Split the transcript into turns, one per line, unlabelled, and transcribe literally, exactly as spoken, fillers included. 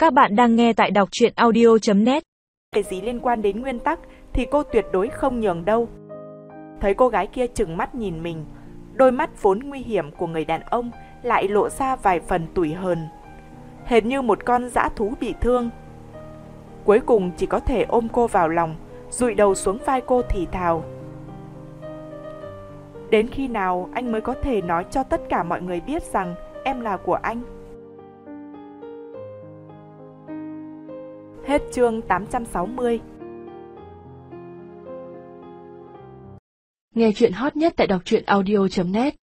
Các bạn đang nghe tại đọc truyện audio chấm net.
Cái gì liên quan đến nguyên tắc thì cô tuyệt đối không nhường đâu. Thấy cô gái kia trừng mắt nhìn mình, đôi mắt vốn nguy hiểm của người đàn ông lại lộ ra vài phần tủi hờn, hệt như một con dã thú bị thương. Cuối cùng chỉ có thể ôm cô vào lòng, dụi đầu xuống vai cô thì thào: đến khi nào anh mới có thể nói cho tất cả mọi người biết rằng em là của anh? Hết chương tám trăm sáu mươi.
Nghe chuyện hot nhất tại đọc truyện audio chấm net.